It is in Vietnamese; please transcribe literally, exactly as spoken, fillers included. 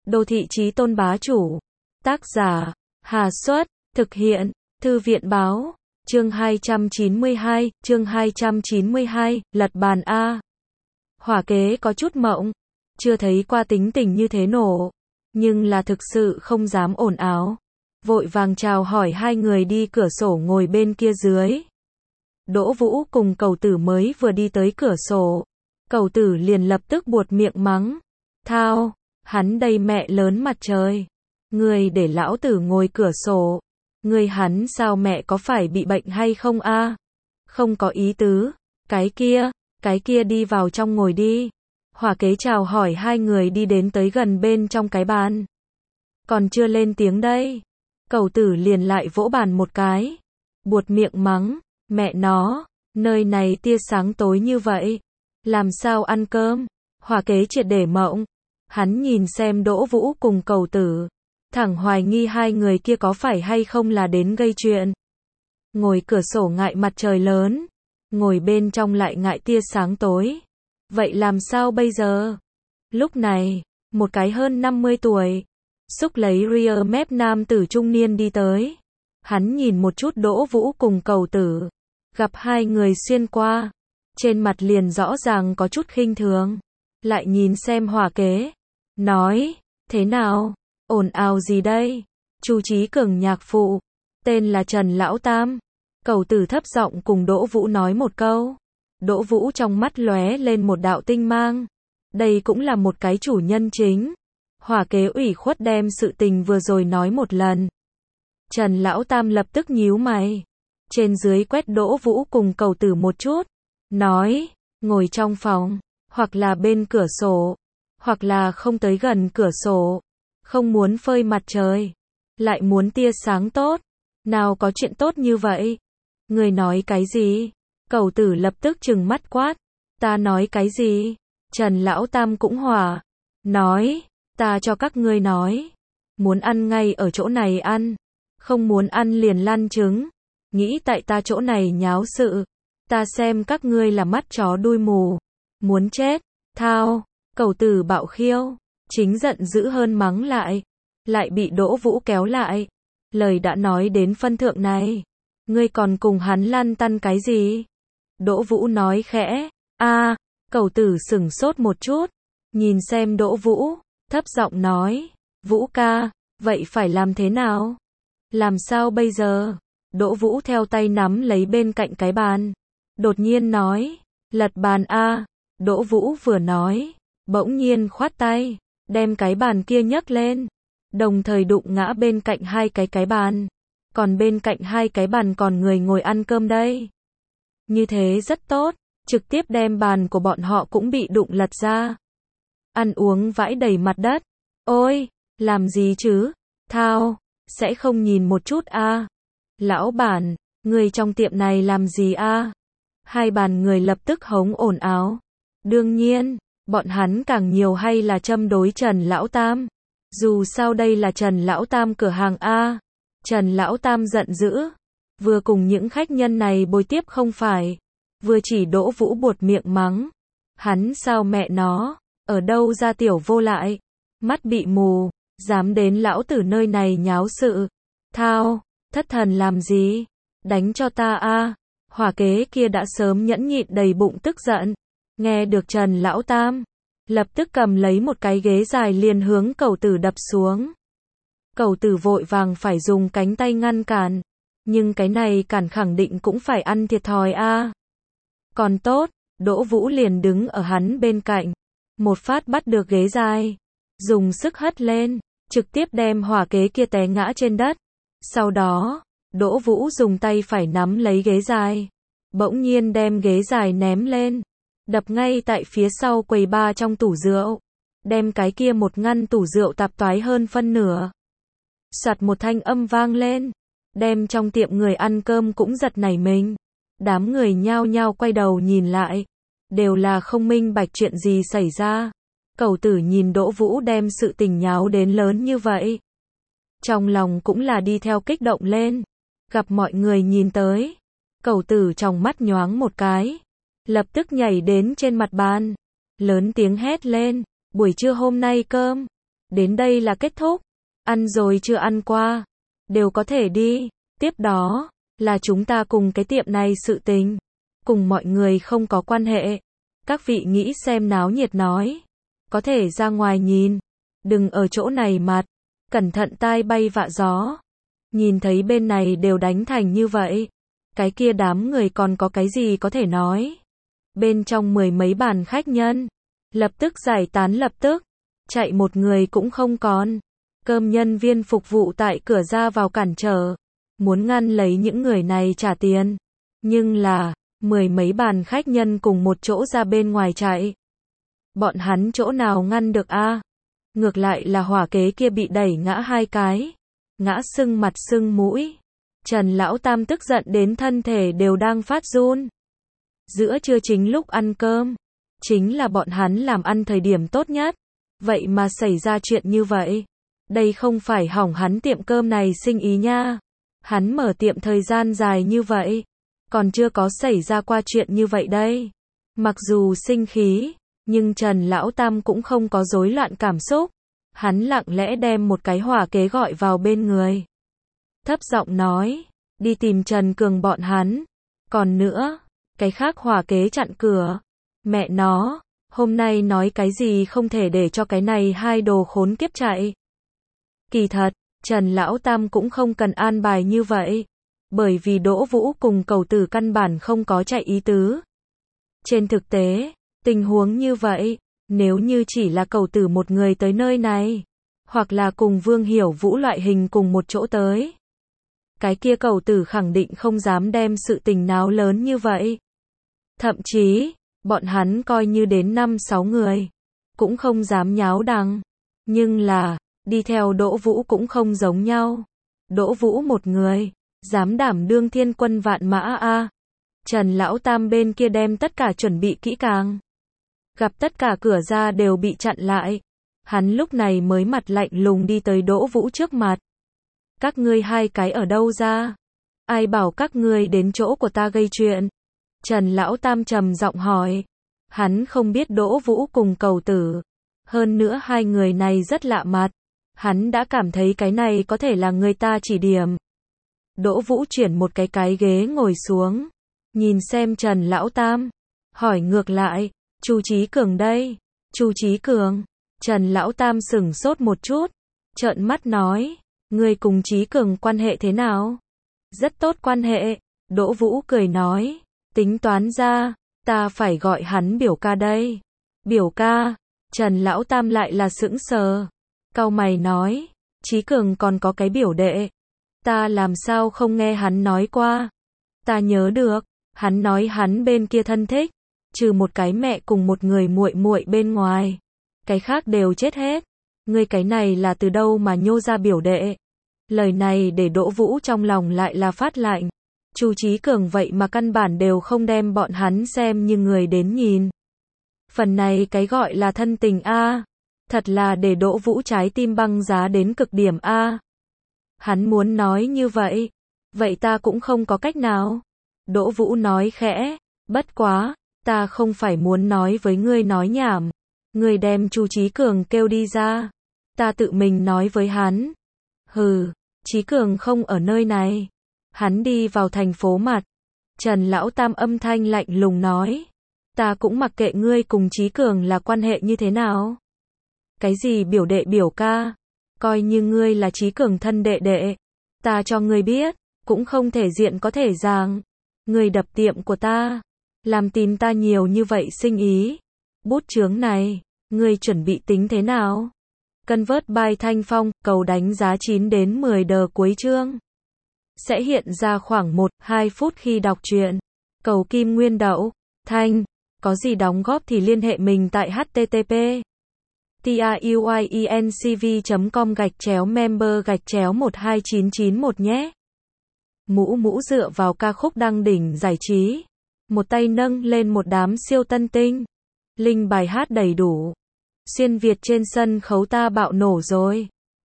Đô thị chí tôn bá chủ. Tác giả, Hà Xuất, thực hiện, Thư viện báo, chương hai trăm chín mươi hai, chương hai trăm chín mươi hai, lật bàn A. Hỏa kế có chút mộng, chưa thấy qua tính tình như thế nổ, nhưng là thực sự không dám ồn ào. Vội vàng chào hỏi hai người đi cửa sổ ngồi bên kia dưới. Đỗ Vũ cùng Cầu Tử mới vừa đi tới cửa sổ, Cầu Tử liền lập tức buột miệng mắng. Thao, hắn đây mẹ lớn mặt trời. Người để lão tử ngồi cửa sổ. Người hắn sao mẹ có phải bị bệnh hay không a? Không có ý tứ. Cái kia, cái kia đi vào trong ngồi đi. Hỏa kế chào hỏi hai người đi đến tới gần bên trong cái bàn. Còn chưa lên tiếng đây. Cầu Tử liền lại vỗ bàn một cái. Buột miệng mắng. Mẹ nó, nơi này tia sáng tối như vậy. Làm sao ăn cơm? Hỏa kế triệt để mộng. Hắn nhìn xem Đỗ Vũ cùng Cầu Tử. Thẳng hoài nghi hai người kia có phải hay không là đến gây chuyện. Ngồi cửa sổ ngại mặt trời lớn. Ngồi bên trong lại ngại tia sáng tối. Vậy làm sao bây giờ? Lúc này, một cái hơn năm mươi tuổi, xúc lấy rear mép nam tử trung niên đi tới. Hắn nhìn một chút Đỗ Vũ cùng Cầu Tử. Gặp hai người xuyên qua. Trên mặt liền rõ ràng có chút khinh thường. Lại nhìn xem hỏa kế. Nói, thế nào? Ồn ào gì đây? Chu Chí Cường nhạc phụ. Tên là Trần Lão Tam. Cầu Tử thấp giọng cùng Đỗ Vũ nói một câu. Đỗ Vũ trong mắt lóe lên một đạo tinh mang. Đây cũng là một cái chủ nhân chính. Hỏa kế ủy khuất đem sự tình vừa rồi nói một lần. Trần Lão Tam lập tức nhíu mày. Trên dưới quét Đỗ Vũ cùng Cầu Tử một chút. Nói, ngồi trong phòng, hoặc là bên cửa sổ, hoặc là không tới gần cửa sổ. Không muốn phơi mặt trời, lại muốn tia sáng tốt. Nào có chuyện tốt như vậy? Người nói cái gì? Cầu Tử lập tức trừng mắt quát. Ta nói cái gì? Trần Lão Tam cũng hỏa. Nói, ta cho các ngươi nói. Muốn ăn ngay ở chỗ này ăn. Không muốn ăn liền lăn trứng. Nghĩ tại ta chỗ này nháo sự. Ta xem các ngươi là mắt chó đuôi mù. Muốn chết. Thao. Cầu Tử bạo khiêu. Chính giận dữ hơn mắng lại. Lại bị Đỗ Vũ kéo lại. Lời đã nói đến phân thượng này. Ngươi còn cùng hắn lăn tăn cái gì? Đỗ Vũ nói khẽ. A. Cầu Tử sửng sốt một chút. Nhìn xem Đỗ Vũ. Thấp giọng nói. Vũ ca. Vậy phải làm thế nào? Làm sao bây giờ? Đỗ Vũ theo tay nắm lấy bên cạnh cái bàn. Đột nhiên nói. Lật bàn A. Đỗ Vũ vừa nói. Bỗng nhiên khoát tay. Đem cái bàn kia nhấc lên. Đồng thời đụng ngã bên cạnh hai cái cái bàn. Còn bên cạnh hai cái bàn còn người ngồi ăn cơm đây. Như thế rất tốt. Trực tiếp đem bàn của bọn họ cũng bị đụng lật ra. Ăn uống vãi đầy mặt đất. Ôi, làm gì chứ? Thao, sẽ không nhìn một chút a? Lão bản, người trong tiệm này làm gì a? Hai bàn người lập tức hống ồn ào. Đương nhiên, bọn hắn càng nhiều hay là châm đối Trần Lão Tam. Dù sao đây là Trần Lão Tam cửa hàng a. Trần Lão Tam giận dữ. Vừa cùng những khách nhân này bồi tiếp không phải. Vừa chỉ Đỗ Vũ buột miệng mắng. Hắn sao mẹ nó, ở đâu ra tiểu vô lại. Mắt bị mù, dám đến lão tử nơi này nháo sự. Thao, thất thần làm gì? Đánh cho ta a. Hỏa kế kia đã sớm nhẫn nhịn đầy bụng tức giận. Nghe được Trần Lão Tam, lập tức cầm lấy một cái ghế dài liền hướng Cầu Tử đập xuống. Cầu Tử vội vàng phải dùng cánh tay ngăn cản. Nhưng cái này cản khẳng định cũng phải ăn thiệt thòi a. Còn tốt, Đỗ Vũ liền đứng ở hắn bên cạnh. Một phát bắt được ghế dài. Dùng sức hất lên. Trực tiếp đem hỏa kế kia té ngã trên đất. Sau đó, Đỗ Vũ dùng tay phải nắm lấy ghế dài. Bỗng nhiên đem ghế dài ném lên. Đập ngay tại phía sau quầy bar trong tủ rượu. Đem cái kia một ngăn tủ rượu tạp toái hơn phân nửa. Soạt một thanh âm vang lên. Đem trong tiệm người ăn cơm cũng giật nảy mình. Đám người nhao nhao quay đầu nhìn lại. Đều là không minh bạch chuyện gì xảy ra. Cầu Tử nhìn Đỗ Vũ đem sự tình nháo đến lớn như vậy. Trong lòng cũng là đi theo kích động lên. Gặp mọi người nhìn tới. Cầu Tử trong mắt nhoáng một cái. Lập tức nhảy đến trên mặt bàn. Lớn tiếng hét lên. Buổi trưa hôm nay cơm. Đến đây là kết thúc. Ăn rồi chưa ăn qua. Đều có thể đi. Tiếp đó, là chúng ta cùng cái tiệm này sự tình. Cùng mọi người không có quan hệ. Các vị nghĩ xem náo nhiệt nói. Có thể ra ngoài nhìn. Đừng ở chỗ này mặt. Cẩn thận tai bay vạ gió. Nhìn thấy bên này đều đánh thành như vậy. Cái kia đám người còn có cái gì có thể nói. Bên trong mười mấy bàn khách nhân. Lập tức giải tán lập tức. Chạy một người cũng không còn. Cơm nhân viên phục vụ tại cửa ra vào cản trở. Muốn ngăn lấy những người này trả tiền. Nhưng là, mười mấy bàn khách nhân cùng một chỗ ra bên ngoài chạy. Bọn hắn chỗ nào ngăn được a? Ngược lại là hỏa kế kia bị đẩy ngã hai cái. Ngã sưng mặt sưng mũi. Trần Lão Tam tức giận đến thân thể đều đang phát run. Giữa trưa chính lúc ăn cơm. Chính là bọn hắn làm ăn thời điểm tốt nhất. Vậy mà xảy ra chuyện như vậy. Đây không phải hỏng hắn tiệm cơm này sinh ý nha. Hắn mở tiệm thời gian dài như vậy. Còn chưa có xảy ra qua chuyện như vậy đây. Mặc dù sinh khí, nhưng Trần Lão Tam cũng không có rối loạn cảm xúc. Hắn lặng lẽ đem một cái hỏa kế gọi vào bên người. Thấp giọng nói, đi tìm Trần Cường bọn hắn. Còn nữa, cái khác hỏa kế chặn cửa. Mẹ nó, hôm nay nói cái gì không thể để cho cái này hai đồ khốn kiếp chạy. Kỳ thật, Trần Lão Tam cũng không cần an bài như vậy. Bởi vì Đỗ Vũ cùng Cầu Tử căn bản không có chạy ý tứ. Trên thực tế, tình huống như vậy, nếu như chỉ là Cầu Tử một người tới nơi này, hoặc là cùng Vương Hiểu Vũ loại hình cùng một chỗ tới, cái kia Cầu Tử khẳng định không dám đem sự tình náo lớn như vậy. Thậm chí, bọn hắn coi như đến năm sáu người, cũng không dám nháo đằng. Nhưng là, đi theo Đỗ Vũ cũng không giống nhau. Đỗ Vũ một người, dám đảm đương thiên quân vạn mã a. Trần Lão Tam bên kia đem tất cả chuẩn bị kỹ càng. Gặp tất cả cửa ra đều bị chặn lại. Hắn lúc này mới mặt lạnh lùng đi tới Đỗ Vũ trước mặt. Các ngươi hai cái ở đâu ra? Ai bảo các ngươi đến chỗ của ta gây chuyện? Trần Lão Tam trầm giọng hỏi. Hắn không biết Đỗ Vũ cùng Cầu Tử. Hơn nữa hai người này rất lạ mặt. Hắn đã cảm thấy cái này có thể là người ta chỉ điểm. Đỗ Vũ chuyển một cái cái ghế ngồi xuống. Nhìn xem Trần Lão Tam. Hỏi ngược lại, Chu Chí Cường đây. Chu Chí Cường. Trần Lão Tam sửng sốt một chút. Trợn mắt nói. Ngươi cùng Chí Cường quan hệ thế nào? Rất tốt quan hệ. Đỗ Vũ cười nói. Tính toán ra, ta phải gọi hắn biểu ca đây. Biểu ca. Trần Lão Tam lại là sững sờ. Cau mày nói. Chí Cường còn có cái biểu đệ. Ta làm sao không nghe hắn nói qua. Ta nhớ được, hắn nói hắn bên kia thân thích, trừ một cái mẹ cùng một người muội muội bên ngoài, cái khác đều chết hết. Ngươi cái này là từ đâu mà nhô ra biểu đệ? Lời này để Đỗ Vũ trong lòng lại là phát lạnh. Chu Chí Cường vậy mà căn bản đều không đem bọn hắn xem như người đến nhìn. Phần này cái gọi là thân tình a, thật là để Đỗ Vũ trái tim băng giá đến cực điểm a. Hắn muốn nói như vậy, vậy ta cũng không có cách nào. Đỗ Vũ nói khẽ, bất quá, ta không phải muốn nói với ngươi nói nhảm. Ngươi đem Chu Chí Cường kêu đi ra, ta tự mình nói với hắn. Hừ, Chí Cường không ở nơi này. Hắn đi vào thành phố mặt. Trần Lão Tam âm thanh lạnh lùng nói, ta cũng mặc kệ ngươi cùng Chí Cường là quan hệ như thế nào. Cái gì biểu đệ biểu ca? Coi như ngươi là Chí Cường thân đệ đệ, ta cho ngươi biết, cũng không thể diện có thể giảng. Ngươi đập tiệm của ta, làm tìm ta nhiều như vậy sinh ý. Bút chướng này, ngươi chuẩn bị tính thế nào? Convert by Thanh Phong, cầu đánh giá chín đến mười đờ cuối chương. Sẽ hiện ra khoảng một đến hai phút khi đọc truyện. Cầu Kim Nguyên Đậu, Thanh, có gì đóng góp thì liên hệ mình tại http truyencv chấm com gạch chéo member gạch chéo một hai chín chín một nhé. Mũ mũ dựa vào ca khúc đăng đỉnh giải trí. Một tay nâng lên một đám siêu tân tinh. Linh bài hát đầy đủ. Xuyên Việt trên sân khấu ta bạo nổ rồi.